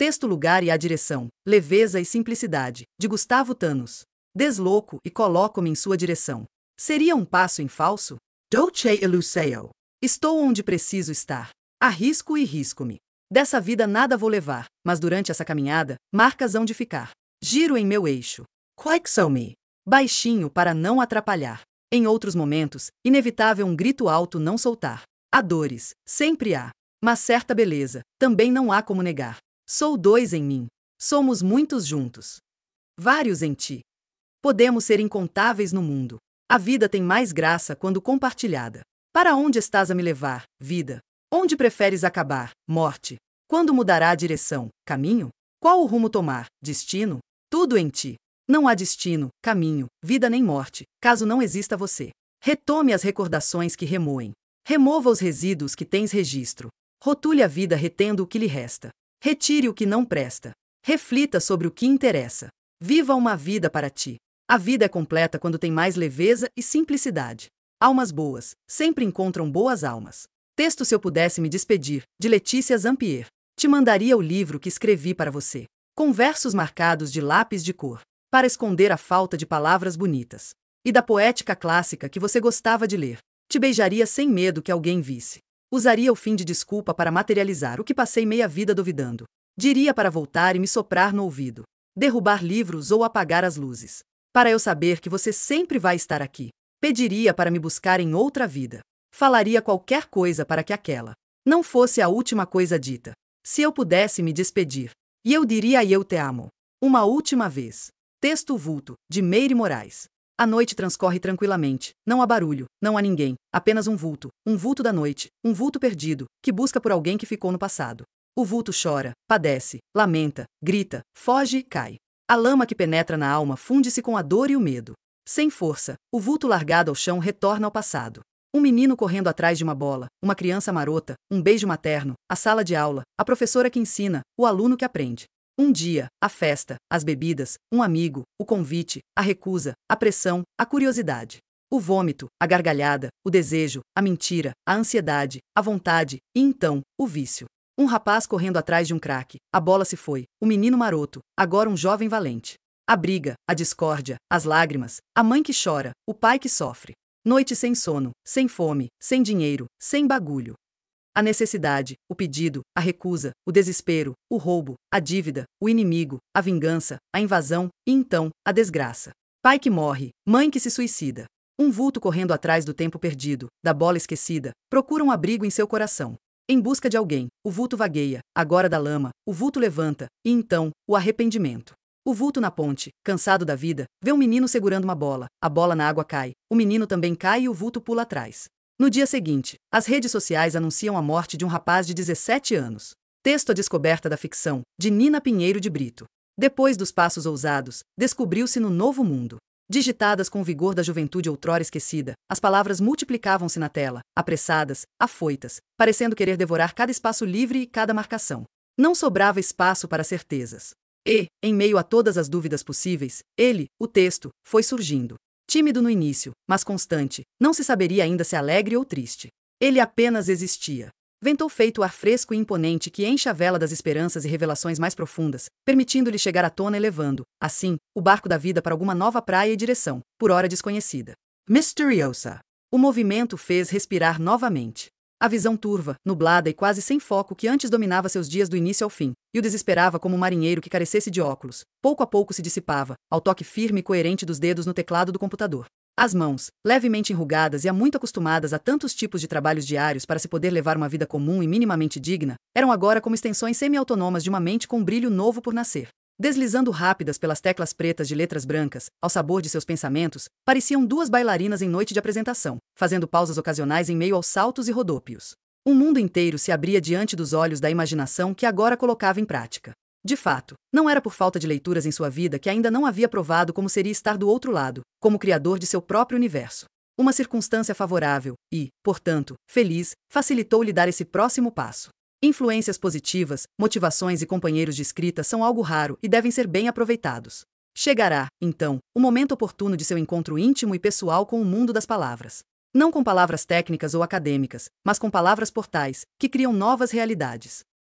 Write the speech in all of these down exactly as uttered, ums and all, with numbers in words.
Texto, lugar e a direção, leveza e simplicidade, de Gustavo Thanos. Desloco e coloco-me em sua direção. Seria um passo em falso? Dolce Eluseo. Estou onde preciso estar. Arrisco e risco-me. Dessa vida nada vou levar, mas durante essa caminhada, marcas hão de ficar. Giro em meu eixo. Quaixo-me. Baixinho para não atrapalhar. Em outros momentos, inevitável um grito alto não soltar. Há dores, sempre há. Mas certa beleza, também não há como negar. Sou dois em mim. Somos muitos juntos. Vários em ti. Podemos ser incontáveis no mundo. A vida tem mais graça quando compartilhada. Para onde estás a me levar, vida? Onde preferes acabar, morte? Quando mudará a direção, caminho? Qual o rumo tomar, destino? Tudo em ti. Não há destino, caminho, vida nem morte, caso não exista você. Retome as recordações que remoem. Remova os resíduos que tens registro. Rotule a vida retendo o que lhe resta. Retire o que não presta. Reflita sobre o que interessa. Viva uma vida para ti. A vida é completa quando tem mais leveza e simplicidade. Almas boas sempre encontram boas almas. Texto, se eu pudesse me despedir, de Letícia Zampier. Te mandaria o livro que escrevi para você, com versos marcados de lápis de cor, para esconder a falta de palavras bonitas. E da poética clássica que você gostava de ler. Te beijaria sem medo que alguém visse. Usaria o fim de desculpa para materializar o que passei meia vida duvidando. Diria para voltar e me soprar no ouvido. Derrubar livros ou apagar as luzes. Para eu saber que você sempre vai estar aqui. Pediria para me buscar em outra vida. Falaria qualquer coisa para que aquela não fosse a última coisa dita. Se eu pudesse me despedir. E eu diria eu te amo. Uma última vez. Texto, vulto, de Meire Moraes. A noite transcorre tranquilamente, não há barulho, não há ninguém, apenas um vulto, um vulto da noite, um vulto perdido, que busca por alguém que ficou no passado. O vulto chora, padece, lamenta, grita, foge e cai. A lama que penetra na alma funde-se com a dor e o medo. Sem força, o vulto largado ao chão retorna ao passado. Um menino correndo atrás de uma bola, uma criança marota, um beijo materno, a sala de aula, a professora que ensina, o aluno que aprende. Um dia, a festa, as bebidas, um amigo, o convite, a recusa, a pressão, a curiosidade. O vômito, a gargalhada, o desejo, a mentira, a ansiedade, a vontade, e então, o vício. Um rapaz correndo atrás de um craque, a bola se foi, o menino maroto, agora um jovem valente. A briga, a discórdia, as lágrimas, a mãe que chora, o pai que sofre. Noite sem sono, sem fome, sem dinheiro, sem bagulho. A necessidade, o pedido, a recusa, o desespero, o roubo, a dívida, o inimigo, a vingança, a invasão, e então, a desgraça. Pai que morre, mãe que se suicida. Um vulto correndo atrás do tempo perdido, da bola esquecida, procura um abrigo em seu coração. Em busca de alguém, o vulto vagueia, agora da lama, o vulto levanta, e então, o arrependimento. O vulto na ponte, cansado da vida, vê um menino segurando uma bola, a bola na água cai, o menino também cai e o vulto pula atrás. No dia seguinte, as redes sociais anunciam a morte de um rapaz de dezessete anos. Texto, a descoberta da ficção, de Nina Pinheiro de Brito. Depois dos passos ousados, descobriu-se no novo mundo. Digitadas com o vigor da juventude outrora esquecida, as palavras multiplicavam-se na tela, apressadas, afoitas, parecendo querer devorar cada espaço livre e cada marcação. Não sobrava espaço para certezas. E, em meio a todas as dúvidas possíveis, ele, o texto, foi surgindo. Tímido no início, mas constante, não se saberia ainda se alegre ou triste. Ele apenas existia. Ventou feito o ar fresco e imponente que enche a vela das esperanças e revelações mais profundas, permitindo-lhe chegar à tona e levando, assim, o barco da vida para alguma nova praia e direção, por hora desconhecida. Misteriosa. O movimento fez respirar novamente. A visão turva, nublada e quase sem foco que antes dominava seus dias do início ao fim, e o desesperava como um marinheiro que carecesse de óculos, pouco a pouco se dissipava, ao toque firme e coerente dos dedos no teclado do computador. As mãos, levemente enrugadas e há muito acostumadas a tantos tipos de trabalhos diários para se poder levar uma vida comum e minimamente digna, eram agora como extensões semi-autônomas de uma mente com brilho novo por nascer. Deslizando rápidas pelas teclas pretas de letras brancas, ao sabor de seus pensamentos, pareciam duas bailarinas em noite de apresentação, fazendo pausas ocasionais em meio aos saltos e rodópios. Um mundo inteiro se abria diante dos olhos da imaginação que agora colocava em prática. De fato, não era por falta de leituras em sua vida que ainda não havia provado como seria estar do outro lado, como criador de seu próprio universo. Uma circunstância favorável e, portanto, feliz, facilitou-lhe dar esse próximo passo. Influências positivas, motivações e companheiros de escrita são algo raro e devem ser bem aproveitados. Chegará, então, o momento oportuno de seu encontro íntimo e pessoal com o mundo das palavras. Não com palavras técnicas ou acadêmicas, mas com palavras portais, que criam novas realidades.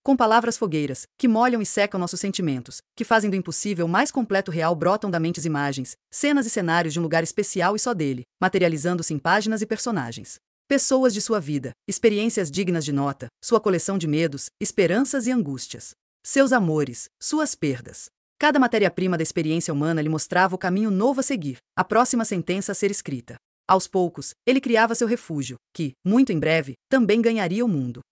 Com palavras fogueiras, que molham e secam nossos sentimentos, que fazem do impossível mais completo real, brotam da mente imagens, cenas e cenários de um lugar especial e só dele, materializando-se em páginas e personagens. Pessoas de sua vida, experiências dignas de nota, sua coleção de medos, esperanças e angústias. Seus amores, suas perdas. Cada matéria-prima da experiência humana lhe mostrava o caminho novo a seguir, a próxima sentença a ser escrita. Aos poucos, ele criava seu refúgio, que, muito em breve, também ganharia o mundo.